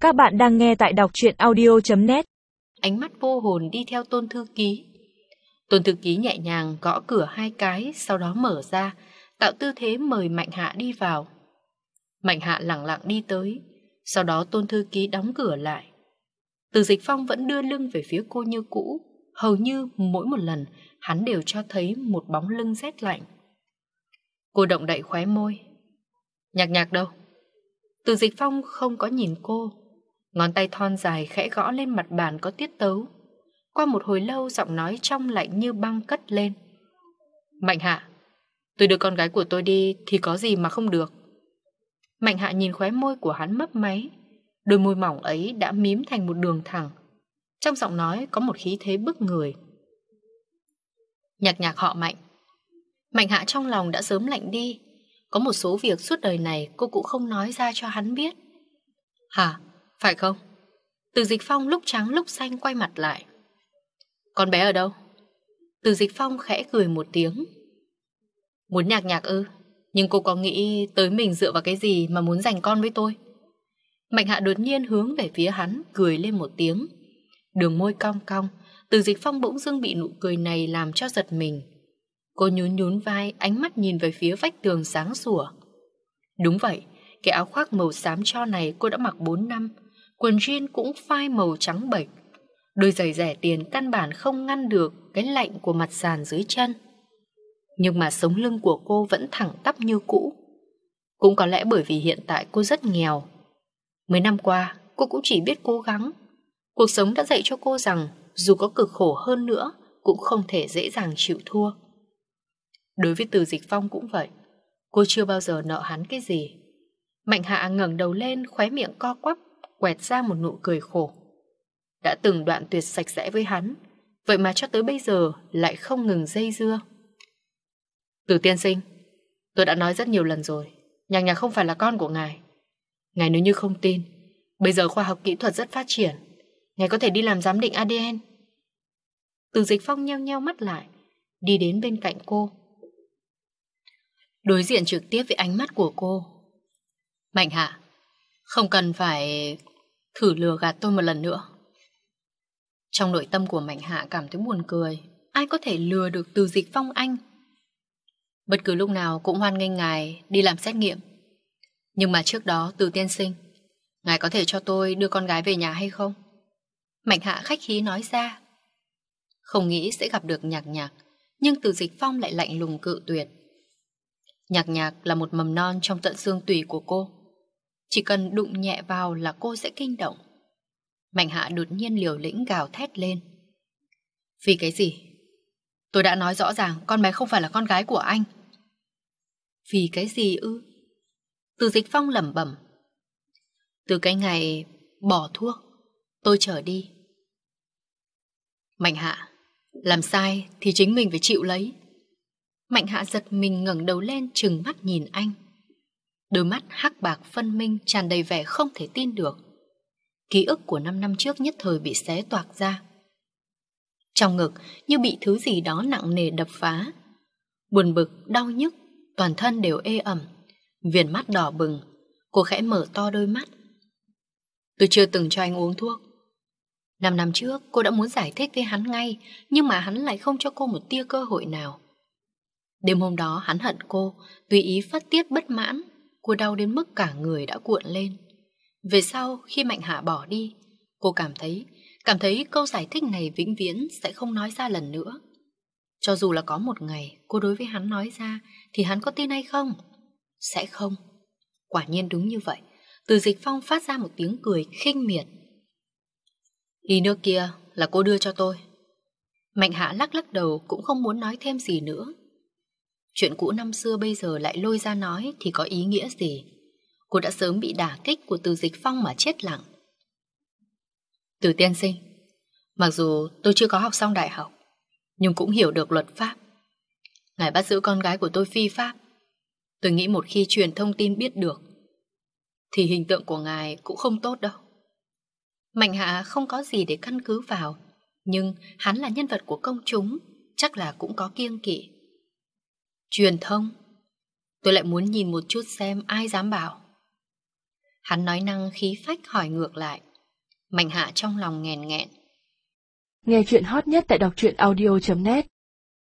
Các bạn đang nghe tại đọc truyện audio.net. Ánh mắt vô hồn đi theo Tôn thư ký. Tôn thư ký nhẹ nhàng gõ cửa 2 cái, sau đó mở ra, tạo tư thế mời Mạnh Hạ đi vào. Mạnh Hạ lẳng lặng đi tới, sau đó Tôn thư ký đóng cửa lại. Từ Dịch Phong vẫn đưa lưng về phía cô như cũ, hầu như mỗi một lần hắn đều cho thấy một bóng lưng rét lạnh. Cô động đậy khóe môi. Nhạc Nhạc đâu? Từ Dịch Phong không có nhìn cô, ngón tay thon dài khẽ gõ lên mặt bàn có tiết tấu. Qua một hồi lâu, giọng nói trong lạnh như băng cất lên. Mạnh Hạ, tôi đưa con gái của tôi đi thì có gì mà không được? Mạnh Hạ nhìn khóe môi của hắn mấp máy, đôi môi mỏng ấy đã mím thành một đường thẳng. Trong giọng nói có một khí thế bức người. Nhạc Nhạc họ Mạnh. Mạnh Hạ trong lòng đã sớm lạnh đi. Có một số việc suốt đời này cô cũng không nói ra cho hắn biết. Hả? Phải không? Từ Dịch Phong lúc trắng lúc xanh quay mặt lại. Con bé ở đâu? Từ Dịch Phong khẽ cười một tiếng. Muốn Nhạc Nhạc ư? Nhưng cô có nghĩ tới mình dựa vào cái gì mà muốn giành con với tôi? Mạnh Hạ đột nhiên hướng về phía hắn, cười lên một tiếng. Đường môi cong cong, Từ Dịch Phong bỗng dưng bị nụ cười này làm cho giật mình. Cô nhún nhún vai, ánh mắt nhìn về phía vách tường sáng sủa. Đúng vậy, cái áo khoác màu xám cho này cô đã mặc 4 năm, quần jean cũng phai màu trắng bệch. Đôi giày rẻ tiền căn bản không ngăn được cái lạnh của mặt sàn dưới chân. Nhưng mà sống lưng của cô vẫn thẳng tắp như cũ. Cũng có lẽ bởi vì hiện tại cô rất nghèo. Mấy năm qua, cô cũng chỉ biết cố gắng. Cuộc sống đã dạy cho cô rằng dù có cực khổ hơn nữa, cũng không thể dễ dàng chịu thua. Đối với Từ Dịch Phong cũng vậy. Cô chưa bao giờ nợ hắn cái gì. Mạnh Hạ ngẩng đầu lên, khóe miệng co quắp, quẹt ra một nụ cười khổ. Đã từng đoạn tuyệt sạch sẽ với hắn, vậy mà cho tới bây giờ lại không ngừng dây dưa. Từ tiên sinh, tôi đã nói rất nhiều lần rồi, Nhạc Nhạc không phải là con của ngài. Ngài nếu như không tin, bây giờ khoa học kỹ thuật rất phát triển, ngài có thể đi làm giám định ADN. Từ Dịch Phong nheo nheo mắt lại, đi đến bên cạnh cô, đối diện trực tiếp với ánh mắt của cô. Mạnh Hạ, không cần phải thử lừa gạt tôi một lần nữa. Trong nội tâm của Mạnh Hạ cảm thấy buồn cười. Ai có thể lừa được Từ Dịch Phong anh? Bất cứ lúc nào cũng hoan nghênh ngài đi làm xét nghiệm. Nhưng mà trước đó, Từ tiên sinh, ngài có thể cho tôi đưa con gái về nhà hay không? Mạnh Hạ khách khí nói ra. Không nghĩ sẽ gặp được Nhạc Nhạc, nhưng Từ Dịch Phong lại lạnh lùng cự tuyệt. Nhạc Nhạc là một mầm non trong tận xương tủy của cô. Chỉ cần đụng nhẹ vào là cô sẽ kinh động. Mạnh Hạ đột nhiên liều lĩnh gào thét lên. Vì cái gì? Tôi đã nói rõ ràng con bé không phải là con gái của anh. Vì cái gì ư? Từ Dịch Phong lẩm bẩm. Từ cái ngày bỏ thuốc, tôi trở đi. Mạnh Hạ, làm sai thì chính mình phải chịu lấy. Mạnh Hạ giật mình ngẩng đầu lên, trừng mắt nhìn anh. Đôi mắt hắc bạc phân minh tràn đầy vẻ không thể tin được. Ký ức của 5 năm trước nhất thời bị xé toạc ra. Trong ngực như bị thứ gì đó nặng nề đập phá. Buồn bực, đau nhức, toàn thân đều ê ẩm. Viền mắt đỏ bừng. Cô khẽ mở to đôi mắt. Tôi chưa từng cho anh uống thuốc. 5 năm trước cô đã muốn giải thích với hắn ngay, nhưng mà hắn lại không cho cô một tia cơ hội nào. Đêm hôm đó hắn hận cô, tùy ý phát tiết bất mãn. Cô đau đến mức cả người đã cuộn lên. Về sau khi Mạnh Hạ bỏ đi, cô cảm thấy câu giải thích này vĩnh viễn sẽ không nói ra lần nữa. Cho dù là có một ngày cô đối với hắn nói ra, thì hắn có tin hay không? Sẽ không. Quả nhiên đúng như vậy. Từ Dịch Phong phát ra một tiếng cười khinh miệt. Ly nước kia là cô đưa cho tôi. Mạnh Hạ lắc lắc đầu, cũng không muốn nói thêm gì nữa. Chuyện cũ năm xưa bây giờ lại lôi ra nói thì có ý nghĩa gì? Cô đã sớm bị đả kích của Từ Dịch Phong mà chết lặng. Từ tiên sinh, mặc dù tôi chưa có học xong đại học, nhưng cũng hiểu được luật pháp. Ngài bắt giữ con gái của tôi phi pháp. Tôi nghĩ một khi truyền thông tin biết được, thì hình tượng của ngài cũng không tốt đâu. Mạnh Hạ không có gì để căn cứ vào, nhưng hắn là nhân vật của công chúng, chắc là cũng có kiêng kỵ. Truyền thông? Tôi lại muốn nhìn một chút xem ai dám bảo. Hắn nói năng khí phách hỏi ngược lại. Mạnh Hạ trong lòng nghèn nghẹn. Nghe chuyện hot nhất tại đọc truyện audio.net